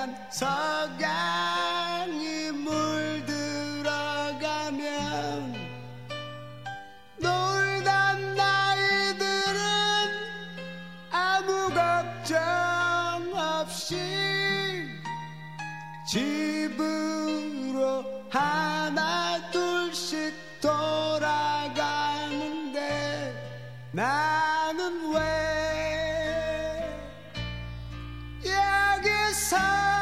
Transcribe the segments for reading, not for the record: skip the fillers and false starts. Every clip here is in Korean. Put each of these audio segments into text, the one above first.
빨간 석양이 물들어가면 놀던 나이들은 아무 걱정 없이 집으로 하나 둘씩 돌아가는데 나는 왜 여기서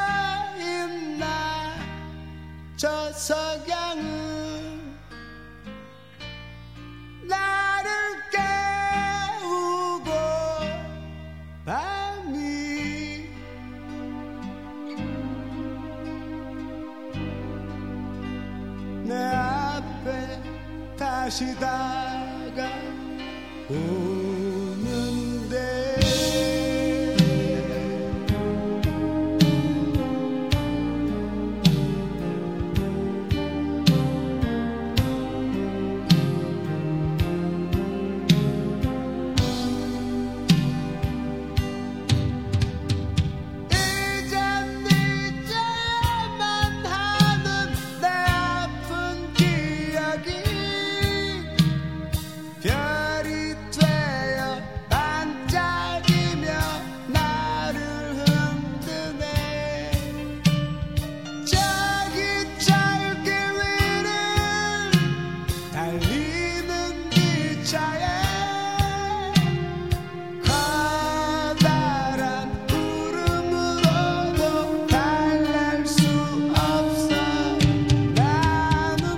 있나. 저 석양은 나를 깨우고 밤이 내 앞에 다시 다가오는데 별이 되어 반짝이며 나를 흔드네. 저기 저길 위를 달리는 기차에 커다란 구름으로도 달랠 수 없어. 나는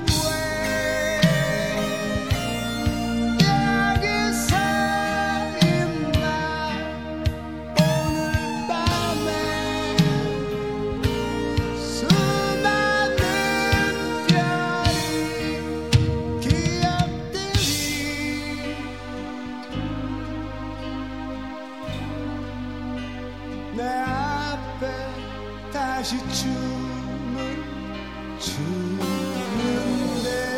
내 앞에 다시 춤을 추는데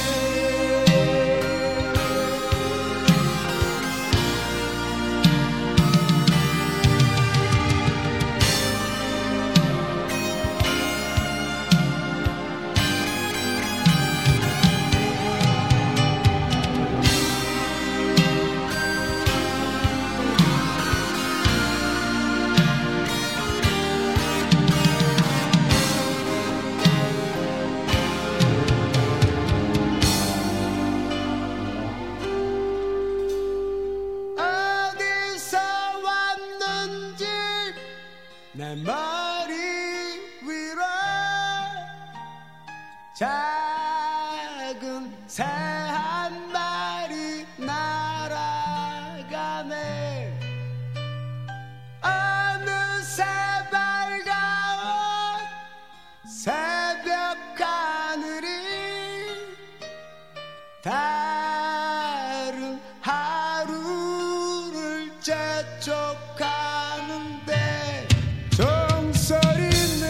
내 머리 위로 작은 새 한 마리 날아가네. 어느새 밝아온 새벽 하늘이 다른 하루를 재촉하는데 종소리는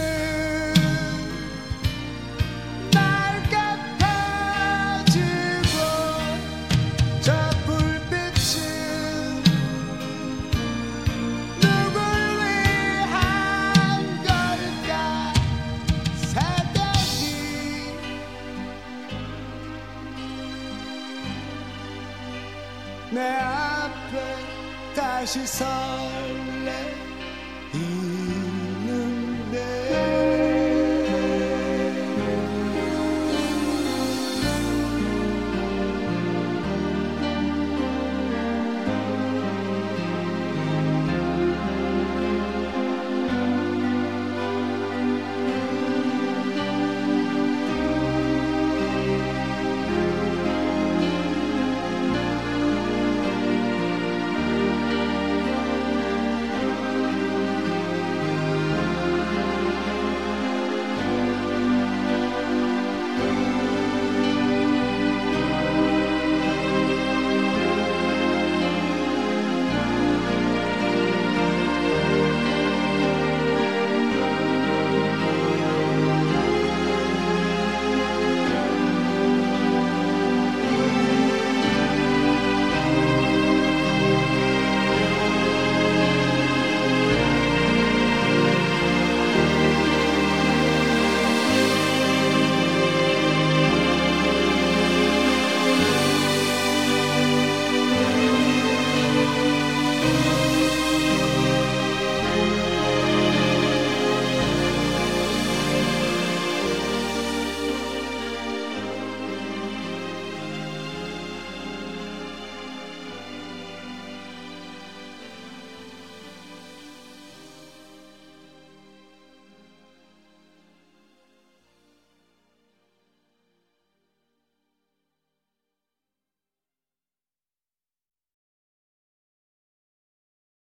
맑게 퍼지고 저 불빛은 누굴 위한 걸까. 새벽이 내 앞에 다시 설레.